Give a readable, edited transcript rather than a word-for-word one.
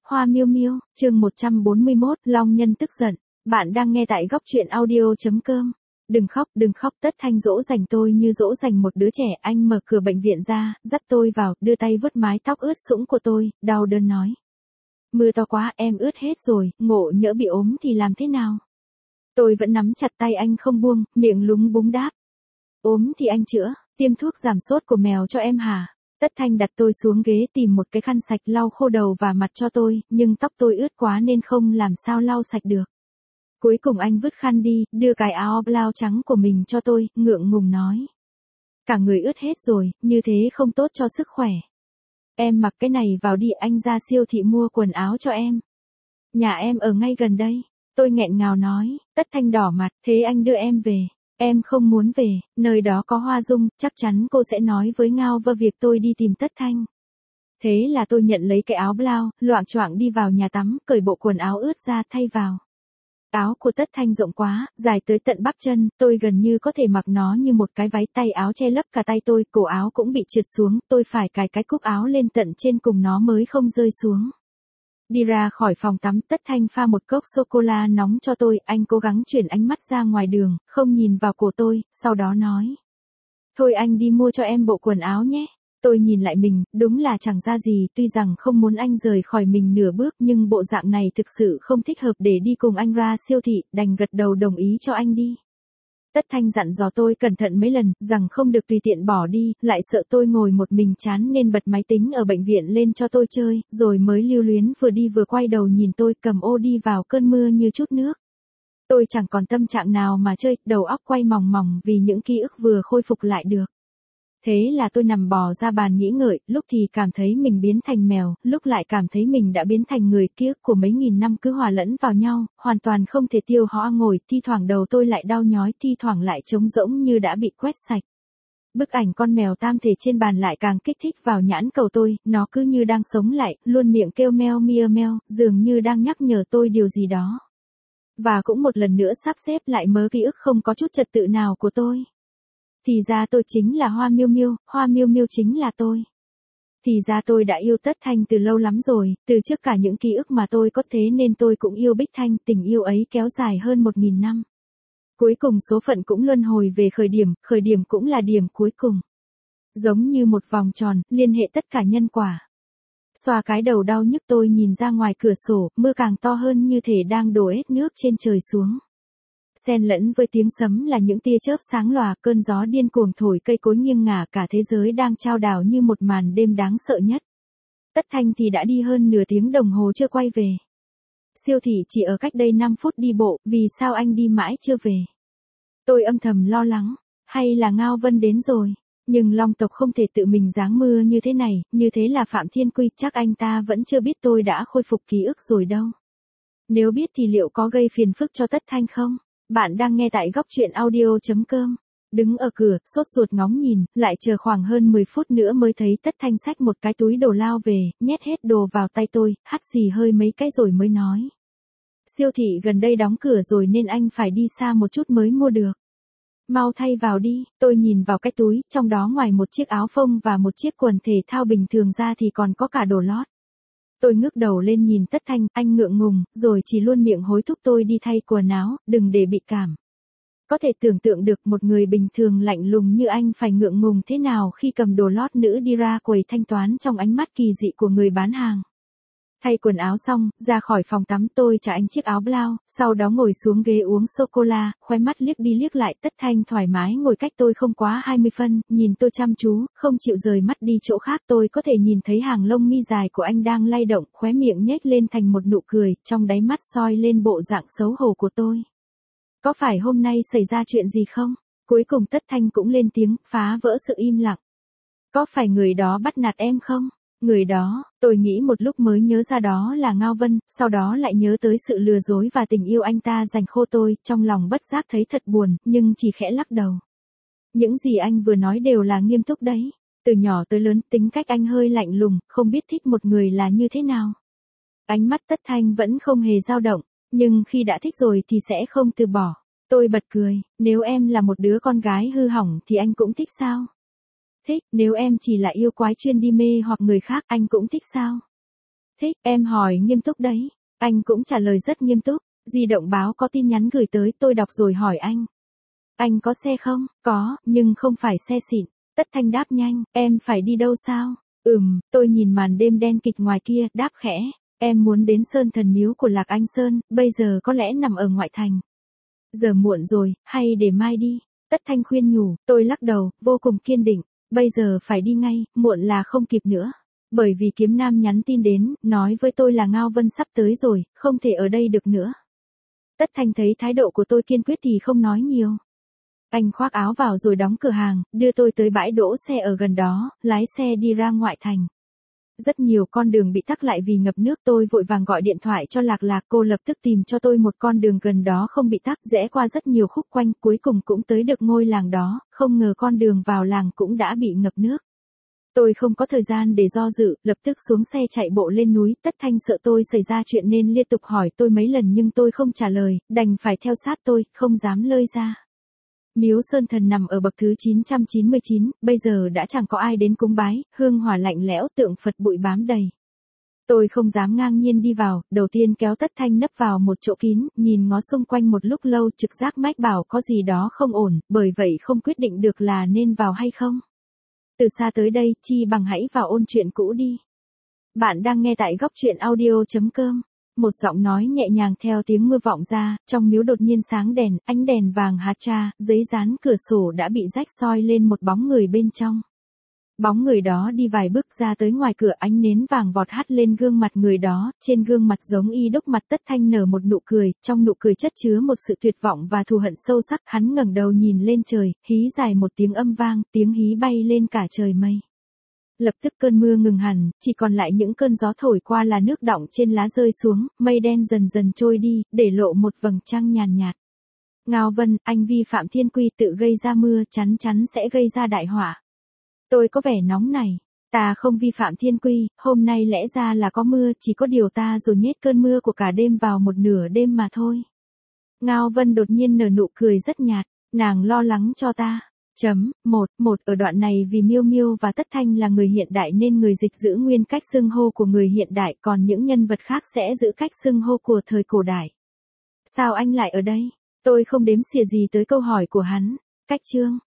Hoa miêu miêu, chương 141, Long Nhân tức giận. Bạn đang nghe tại góc truyện audio.com. Đừng khóc, Tất Thanh dỗ dành tôi như dỗ dành một đứa trẻ. Anh mở cửa bệnh viện ra, dắt tôi vào, đưa tay vuốt mái tóc ướt sũng của tôi, đau đớn nói. Mưa to quá, em ướt hết rồi, ngộ nhỡ bị ốm thì làm thế nào? Tôi vẫn nắm chặt tay anh không buông, miệng lúng búng đáp. Ốm thì anh chữa, tiêm thuốc giảm sốt của mèo cho em hả? Tất Thanh đặt tôi xuống ghế tìm một cái khăn sạch lau khô đầu và mặt cho tôi, nhưng tóc tôi ướt quá nên không làm sao lau sạch được. Cuối cùng anh vứt khăn đi, đưa cái áo blau trắng của mình cho tôi, ngượng ngùng nói. Cả người ướt hết rồi, như thế không tốt cho sức khỏe. Em mặc cái này vào đi, anh ra siêu thị mua quần áo cho em. Nhà em ở ngay gần đây. Tôi nghẹn ngào nói. Tất Thanh đỏ mặt, thế anh đưa em về. Em không muốn về, nơi đó có Hoa Dung, chắc chắn cô sẽ nói với Ngao Vơ việc tôi đi tìm Tất Thanh. Thế là tôi nhận lấy cái áo blau, loạng choạng đi vào nhà tắm, cởi bộ quần áo ướt ra thay vào. Áo của Tất Thanh rộng quá, dài tới tận bắp chân, tôi gần như có thể mặc nó như một cái váy, tay áo che lấp cả tay tôi, cổ áo cũng bị trượt xuống, tôi phải cài cái cúc áo lên tận trên cùng nó mới không rơi xuống. Đi ra khỏi phòng tắm, Tất Thanh pha một cốc sô-cô-la nóng cho tôi, anh cố gắng chuyển ánh mắt ra ngoài đường, không nhìn vào cổ tôi, sau đó nói. Thôi anh đi mua cho em bộ quần áo nhé. Tôi nhìn lại mình, đúng là chẳng ra gì, tuy rằng không muốn anh rời khỏi mình nửa bước nhưng bộ dạng này thực sự không thích hợp để đi cùng anh ra siêu thị, đành gật đầu đồng ý cho anh đi. Tất Thanh dặn dò tôi cẩn thận mấy lần, rằng không được tùy tiện bỏ đi, lại sợ tôi ngồi một mình chán nên bật máy tính ở bệnh viện lên cho tôi chơi, rồi mới lưu luyến vừa đi vừa quay đầu nhìn tôi cầm ô đi vào cơn mưa như chút nước. Tôi chẳng còn tâm trạng nào mà chơi, đầu óc quay mòng mòng vì những ký ức vừa khôi phục lại được. Thế là tôi nằm bò ra bàn nghĩ ngợi, lúc thì cảm thấy mình biến thành mèo, lúc lại cảm thấy mình đã biến thành người, ký ức của mấy nghìn năm cứ hòa lẫn vào nhau, hoàn toàn không thể tiêu hóa ngồi, thi thoảng đầu tôi lại đau nhói, thi thoảng lại trống rỗng như đã bị quét sạch. Bức ảnh con mèo tam thể trên bàn lại càng kích thích vào nhãn cầu tôi, nó cứ như đang sống lại, luôn miệng kêu meo meo, dường như đang nhắc nhở tôi điều gì đó. Và cũng một lần nữa sắp xếp lại mớ ký ức không có chút trật tự nào của tôi. Thì ra tôi chính là Hoa miêu miêu chính là tôi. Thì ra tôi đã yêu Tất Thanh từ lâu lắm rồi, từ trước cả những ký ức mà tôi có, thế nên tôi cũng yêu Bích Thanh, tình yêu ấy kéo dài hơn 1000 năm. Cuối cùng số phận cũng luân hồi về khởi điểm cũng là điểm cuối cùng. Giống như một vòng tròn, liên hệ tất cả nhân quả. Xoa cái đầu đau nhức tôi nhìn ra ngoài cửa sổ, mưa càng to hơn như thể đang đổ hết nước trên trời xuống. Xen lẫn với tiếng sấm là những tia chớp sáng lòa, cơn gió điên cuồng thổi cây cối nghiêng ngả, cả thế giới đang chao đảo như một màn đêm đáng sợ nhất. Tất Thanh thì đã đi hơn nửa tiếng đồng hồ chưa quay về. Siêu thị chỉ ở cách đây 5 phút đi bộ, vì sao anh đi mãi chưa về? Tôi âm thầm lo lắng, hay là Ngao Vân đến rồi? Nhưng Long tộc không thể tự mình giáng mưa như thế này, như thế là Phạm Thiên Quy, chắc anh ta vẫn chưa biết tôi đã khôi phục ký ức rồi đâu. Nếu biết thì liệu có gây phiền phức cho Tất Thanh không? Bạn đang nghe tại góc truyện audio.com. Đứng ở cửa, sốt ruột ngóng nhìn, lại chờ khoảng hơn 10 phút nữa mới thấy Tất Thanh xách một cái túi đồ lao về, nhét hết đồ vào tay tôi, hắt xì hơi mấy cái rồi mới nói. Siêu thị gần đây đóng cửa rồi nên anh phải đi xa một chút mới mua được. Mau thay vào đi, tôi nhìn vào cái túi, trong đó ngoài một chiếc áo phông và một chiếc quần thể thao bình thường ra thì còn có cả đồ lót. Tôi ngước đầu lên nhìn Tất Thanh, anh ngượng ngùng, rồi chỉ luôn miệng hối thúc tôi đi thay quần áo, đừng để bị cảm. Có thể tưởng tượng được một người bình thường lạnh lùng như anh phải ngượng ngùng thế nào khi cầm đồ lót nữ đi ra quầy thanh toán trong ánh mắt kỳ dị của người bán hàng. Thay quần áo xong, ra khỏi phòng tắm tôi trả anh chiếc áo blau, sau đó ngồi xuống ghế uống sô-cô-la, khóe mắt liếc đi liếc lại. Tất Thanh thoải mái ngồi cách tôi không quá 20 phân, nhìn tôi chăm chú, không chịu rời mắt đi chỗ khác. Tôi có thể nhìn thấy hàng lông mi dài của anh đang lay động, khóe miệng nhếch lên thành một nụ cười, trong đáy mắt soi lên bộ dạng xấu hổ của tôi. Có phải hôm nay xảy ra chuyện gì không? Cuối cùng Tất Thanh cũng lên tiếng, phá vỡ sự im lặng. Có phải người đó bắt nạt em không? Người đó, tôi nghĩ một lúc mới nhớ ra đó là Ngao Vân, sau đó lại nhớ tới sự lừa dối và tình yêu anh ta dành khô tôi, trong lòng bất giác thấy thật buồn, nhưng chỉ khẽ lắc đầu. Những gì anh vừa nói đều là nghiêm túc đấy. Từ nhỏ tới lớn, tính cách anh hơi lạnh lùng, không biết thích một người là như thế nào. Ánh mắt Tất Thanh vẫn không hề dao động, nhưng khi đã thích rồi thì sẽ không từ bỏ. Tôi bật cười, nếu em là một đứa con gái hư hỏng thì anh cũng thích sao? Thích, nếu em chỉ là yêu quái chuyên đi mê hoặc người khác anh cũng thích sao? Thích, em hỏi nghiêm túc đấy. Anh cũng trả lời rất nghiêm túc. Di động báo có tin nhắn gửi tới, tôi đọc rồi hỏi anh. Anh có xe không? Có, nhưng không phải xe xịn. Tất Thanh đáp nhanh, em phải đi đâu sao? Tôi nhìn màn đêm đen kịt ngoài kia, đáp khẽ. Em muốn đến Sơn Thần Miếu của Lạc Anh Sơn, bây giờ có lẽ nằm ở ngoại thành. Giờ muộn rồi, hay để mai đi. Tất Thanh khuyên nhủ, tôi lắc đầu, vô cùng kiên định. Bây giờ phải đi ngay, muộn là không kịp nữa. Bởi vì Kiếm Nam nhắn tin đến, nói với tôi là Ngao Vân sắp tới rồi, không thể ở đây được nữa. Tất Thanh thấy thái độ của tôi kiên quyết thì không nói nhiều. Anh khoác áo vào rồi đóng cửa hàng, đưa tôi tới bãi đỗ xe ở gần đó, lái xe đi ra ngoại thành. Rất nhiều con đường bị tắc lại vì ngập nước, tôi vội vàng gọi điện thoại cho Lạc Lạc, cô lập tức tìm cho tôi một con đường gần đó không bị tắc, rẽ qua rất nhiều khúc quanh, cuối cùng cũng tới được ngôi làng đó, không ngờ con đường vào làng cũng đã bị ngập nước. Tôi không có thời gian để do dự, lập tức xuống xe chạy bộ lên núi. Tất Thanh sợ tôi xảy ra chuyện nên liên tục hỏi tôi mấy lần nhưng tôi không trả lời, đành phải theo sát tôi, không dám lơi ra. Miếu Sơn Thần nằm ở bậc thứ 999, bây giờ đã chẳng có ai đến cúng bái, hương hỏa lạnh lẽo, tượng Phật bụi bám đầy. Tôi không dám ngang nhiên đi vào, đầu tiên kéo Tất Thanh nấp vào một chỗ kín, nhìn ngó xung quanh một lúc lâu, trực giác mách bảo có gì đó không ổn, bởi vậy không quyết định được là nên vào hay không. Từ xa tới đây, chi bằng hãy vào ôn chuyện cũ đi. Bạn đang nghe tại góc truyện audio.com. Một giọng nói nhẹ nhàng theo tiếng mưa vọng ra, trong miếu đột nhiên sáng đèn, ánh đèn vàng hạt tra, giấy dán cửa sổ đã bị rách soi lên một bóng người bên trong. Bóng người đó đi vài bước ra tới ngoài cửa, ánh nến vàng vọt hắt lên gương mặt người đó, trên gương mặt giống y đúc mặt. Tất Thanh nở một nụ cười, trong nụ cười chất chứa một sự tuyệt vọng và thù hận sâu sắc. Hắn ngẩng đầu nhìn lên trời, hí dài một tiếng âm vang, tiếng hí bay lên cả trời mây. Lập tức cơn mưa ngừng hẳn, chỉ còn lại những cơn gió thổi qua là nước đọng trên lá rơi xuống, mây đen dần dần trôi đi, để lộ một vầng trăng nhàn nhạt. Ngao Vân, anh vi phạm thiên quy, tự gây ra mưa, chắn chắn sẽ gây ra đại họa. Tôi có vẻ nóng này. Ta không vi phạm thiên quy, hôm nay lẽ ra là có mưa, chỉ có điều ta rồi nhét cơn mưa của cả đêm vào một nửa đêm mà thôi. Ngao Vân đột nhiên nở nụ cười rất nhạt, nàng lo lắng cho ta. Một ở đoạn này vì Miêu Miêu và Tất Thanh là người hiện đại nên người dịch giữ nguyên cách xưng hô của người hiện đại, còn những nhân vật khác sẽ giữ cách xưng hô của thời cổ đại. Sao anh lại ở đây? Tôi không đếm xỉa gì tới câu hỏi của hắn. Cách chương